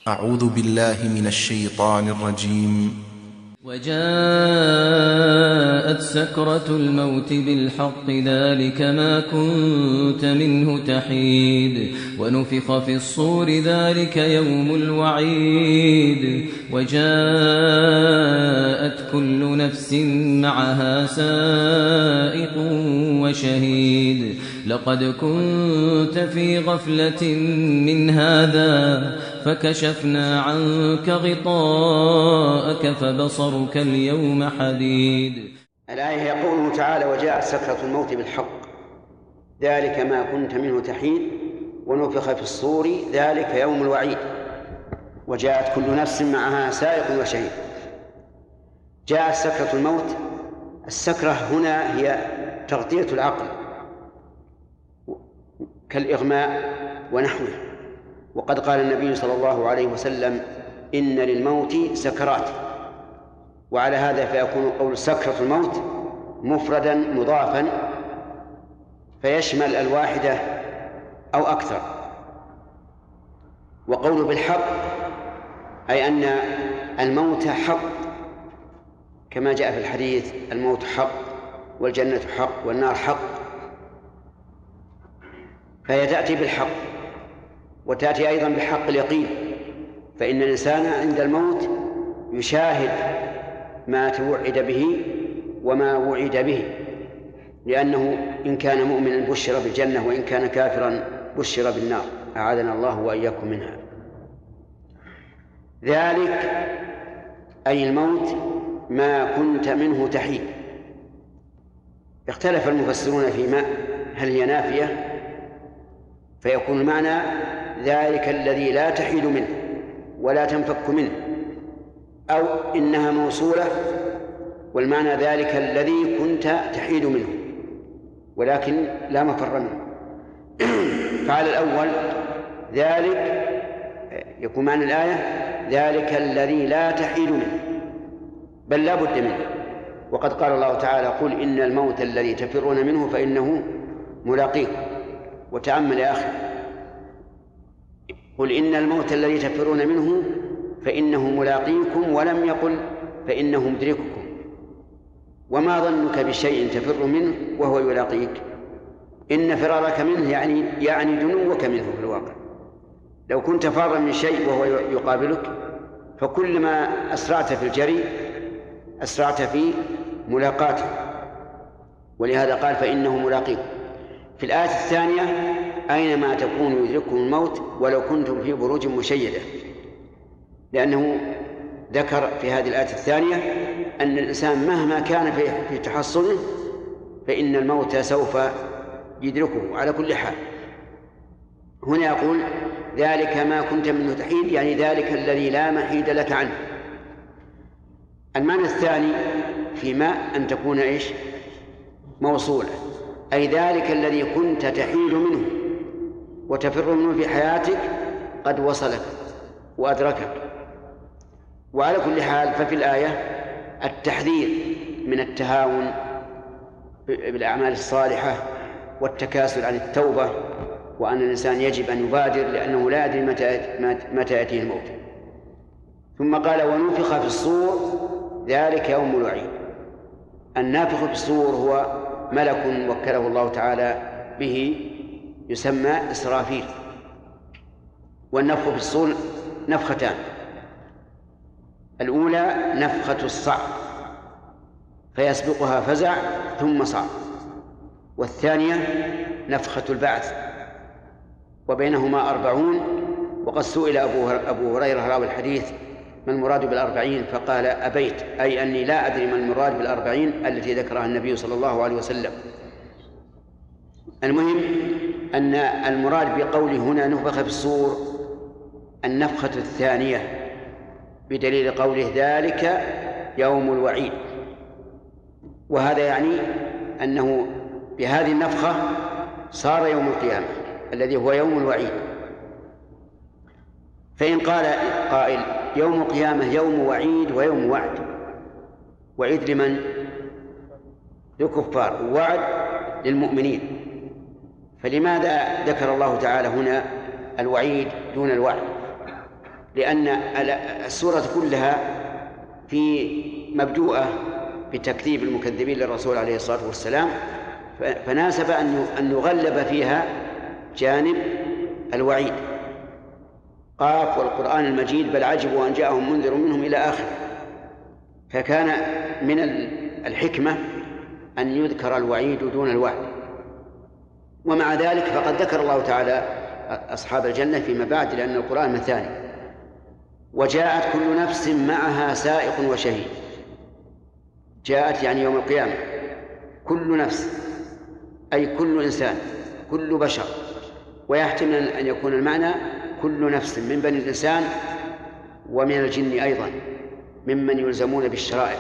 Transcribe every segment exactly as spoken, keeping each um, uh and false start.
أعوذ بالله من الشيطان الرجيم. وجاءت سكرة الموت بالحق ذلك ما كنت منه تحيد ونفخ في الصور ذلك يوم الوعيد وجاءت كل نفس معها سائق وشهيد لقد كنت في غفلة من هذا فكشفنا عنك غطاءك فبصرك اليوم حديد. الآية يقول تعالى وجاءت سكرة الموت بالحق ذلك ما كنت منه تحيد ونفخ في الصور ذلك يوم الوعيد وجاءت كل نفس معها سائق وشهيد. جاءت سكرة الموت. السكرة هنا هي تغطية العقل كالإغماء ونحوه، وقد قال النبي صلى الله عليه وسلم إن للموت سكرات، وعلى هذا فيكون قول سكرة الموت مفردا مضافا فيشمل الواحدة أو أكثر. وقول بالحق أي أن الموت حق كما جاء في الحديث الموت حق والجنة حق والنار حق، فهي تأتي بالحق وتأتي أيضا بحق اليقين، فإن الإنسان عند الموت يشاهد ما توعد به وما وعد به، لأنه إن كان مؤمنا بشر بالجنة وإن كان كافرا بشر بالنار، أعاذنا الله وإياكم منها. ذلك أي الموت ما كنت منه تحيد. اختلف المفسرون فيما هل هي نافية فيكون المعنى ذلك الذي لا تحيد منه ولا تنفك منه، أو إنها موصولة والمعنى ذلك الذي كنت تحيد منه ولكن لا مفر منه. فعلى الأول ذلك يكون معنى الآية ذلك الذي لا تحيد منه بل لا بد منه، وقد قال الله تعالى قل إن الموت الذي تفرون منه فإنه ملاقيكم. وتأمل يا أخي، قل إن الموت الذي تفرون منه فإنه ملاقيكم ولم يقل فإنه مدرككم. وما ظنك بشيء تفر منه وهو يلاقيك؟ إن فرارك منه يعني يعني دنوك منه في الواقع. لو كنت فارا من شيء وهو يقابلك فكلما أسرعت في الجري أسرعت في ملاقاته، ولهذا قال فإنه ملاقيكم. في الآية الثانية أينما تكونوا يدرككم الموت ولو كنتم في بروج مشيدة، لأنه ذكر في هذه الآية الثانية أن الإنسان مهما كان في تحصنه فإن الموت سوف يدركه على كل حال. هنا يقول ذلك ما كنت منه تحيد يعني ذلك الذي لا محيد لك عنه. المعنى الثاني فيما أن تكون إيش موصولة، أي ذلك الذي كنت تحيد منه وتفر منه في حياتك قد وصلك وأدركك. وعلى كل حال ففي الآية التحذير من التهاون بالأعمال الصالحة والتكاسل عن التوبة، وأن الإنسان يجب أن يبادر لأنه لا يدري متى متى يأتيه الموت. ثم قال ونفخ في الصور ذلك يوم الوعيد. النافخ في الصور هو ملك وكله الله تعالى به يسمى إسرافيل. والنفخ في الصور نفختان، الأولى نفخة الصعق فيسبقها فزع ثم صعق، والثانية نفخة البعث وبينهما أربعون. وقد سئل أبو هريرة راوي الحديث ما المراد بالأربعين فقال أبيت، أي أني لا أدري ما المراد بالأربعين التي ذكرها النبي صلى الله عليه وسلم. المهم أن المراد بقوله هنا نفخ في الصور النفخة الثانية بدليل قوله ذلك يوم الوعيد، وهذا يعني أنه بهذه النفخة صار يوم القيامة الذي هو يوم الوعيد. فإن قال قائل يوم القيامة يوم وعيد ويوم وعد، وعيد لمن؟ للكفار، ووعد للمؤمنين، فلماذا ذكر الله تعالى هنا الوعيد دون الوعد؟ لأن السورة كلها في مبدوءة بتكذيب المكذبين للرسول عليه الصلاة والسلام، فناسب أن يغلب فيها جانب الوعيد. قاف والقرآن المجيد بل عجبوا أن جاءهم منذر منهم إلى آخر. فكان من الحكمة أن يذكر الوعيد دون الوعد. ومع ذلك فقد ذكر الله تعالى أصحاب الجنة فيما بعد، لأن القرآن مثاني. وجاءت كل نفس معها سائق وشهيد. جاءت يعني يوم القيامة كل نفس أي كل إنسان، كل بشر، ويحتمل أن يكون المعنى كل نفس من بني الإنسان ومن الجن أيضا ممن يلزمون بالشرائع.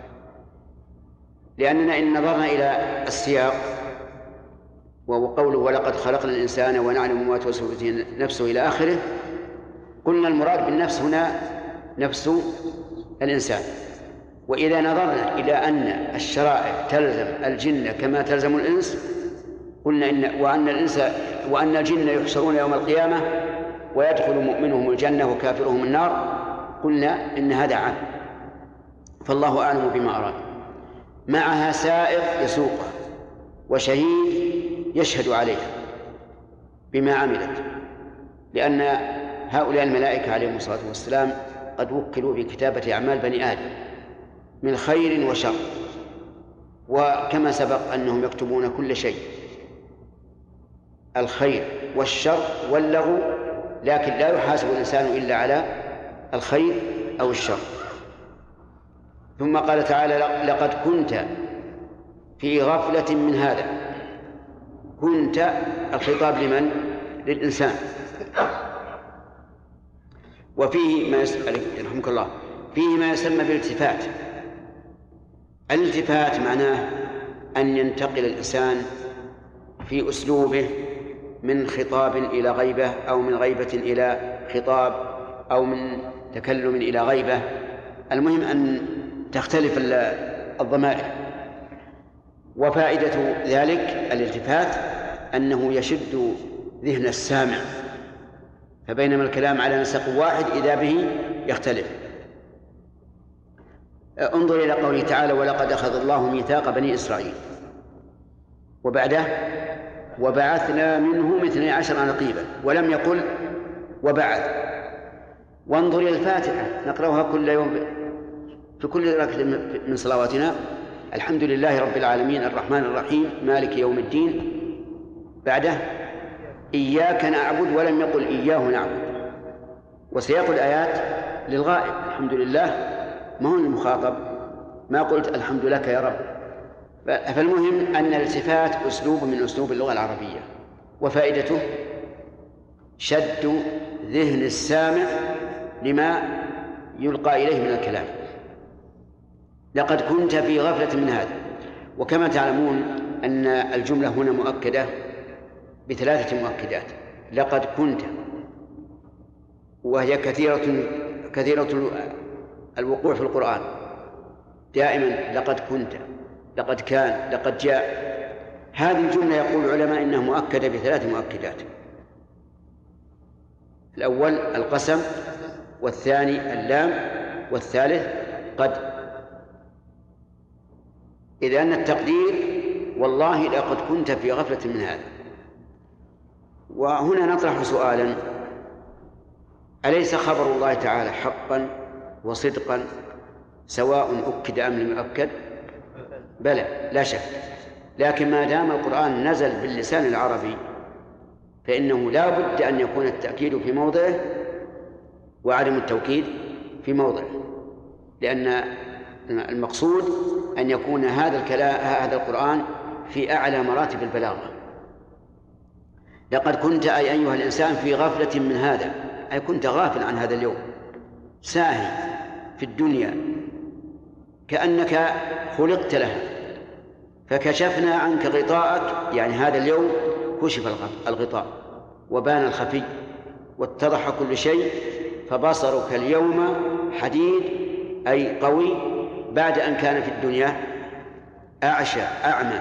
لأننا إن نظرنا إلى السياق وقوله ولقد خلقنا الإنسان ونعلم ما توسوس به نفسه إلى آخره، قلنا المراد بالنفس هنا نفس الإنسان. وإذا نظرنا إلى أن الشرائع تلزم الجن كما تلزم الإنس، قلنا إن وأن الإنس وأن الجن يحشرون يوم القيامة ويدخل مؤمنهم الجنة وكافرهم النار، قلنا إن هذا عام، فالله أعلم بما أراد. معها سائق يسوقها وشهيد يشهد عليها بما عملت، لأن هؤلاء الملائكة عليهم الصلاة والسلام قد وكلوا بكتابة أعمال بني آدم من خير وشر، وكما سبق أنهم يكتبون كل شيء، الخير والشر واللغو، لكن لا يحاسب الإنسان إلا على الخير أو الشر. ثم قال تعالى لقد كنت في غفلة من هذا. كنت الخطاب لمن؟ للإنسان. وفيه ما يسمى رحمك الله فيه ما يسمى بالالتفات. الالتفات معناه أن ينتقل الإنسان في أسلوبه من خطاب إلى غيبة، أو من غيبة إلى خطاب، أو من تكلم إلى غيبة. المهم أن تختلف الضمائر. وفائدة ذلك الالتفات أنه يشد ذهن السامع، فبينما الكلام على نسق واحد إذا به يختلف. انظر إلى قوله تعالى ولقد أخذ الله ميثاق بني إسرائيل، وبعده وبعثنا منهم اثني عشر نقيبا، ولم يقل وبعث. وانظر إلى الفاتحة نقرأها كل يوم في كل ركعة من صلواتنا، الحمد لله رب العالمين الرحمن الرحيم مالك يوم الدين، بعده إياك نعبد، ولم يقل إياه نعبد. وسياق الآيات للغائب، الحمد لله ما هو المخاطب، ما قلت الحمد لك يا رب. فالمهم أن الالتفات أسلوب من أسلوب اللغة العربية، وفائدته شد ذهن السامع لما يلقى إليه من الكلام. لقد كنت في غفلة من هذا. وكما تعلمون أن الجملة هنا مؤكدة بثلاثة مؤكدات. لقد كنت، وهي كثيرة كثيرة الوقوع في القرآن، دائما لقد كنت، لقد كان، لقد جاء. هذه الجملة يقول العلماء إنها مؤكدة بثلاث مؤكدات: الأول القسم، والثاني اللام، والثالث قد. إذا أن التقدير والله لقد كنت في غفلة من هذا. وهنا نطرح سؤالا: أليس خبر الله تعالى حقا وصدقا سواء أكد أم لم يؤكد؟ بلى لا شك، لكن ما دام القرآن نزل باللسان العربي فإنه لا بد أن يكون التأكيد في موضعه وعدم التوكيد في موضعه، لأن المقصود أن يكون هذا الكلام هذا القرآن في أعلى مراتب البلاغة. لقد كنت أي أيها الإنسان في غفلة من هذا، أي كنت غافل عن هذا اليوم، ساهي في الدنيا كأنك خلقت لها، فكشفنا عنك غطاءك، يعني هذا اليوم كشف الغطاء وبان الخفي واتضح كل شيء، فبصرك اليوم حديد أي قوي، بعد أن كان في الدنيا أعشى أعمى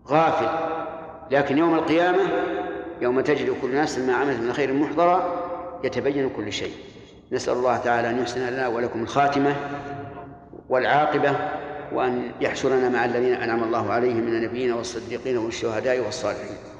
غافل. لكن يوم القيامة يوم تجد كل نفس ما عملت من خير محضرة يتبين كل شيء. نسأل الله تعالى أن يحسن لنا ولكم الخاتمة والعاقبة، وأن يحشرنا مع الذين أنعم الله عليهم من النبيين والصديقين والشهداء والصالحين.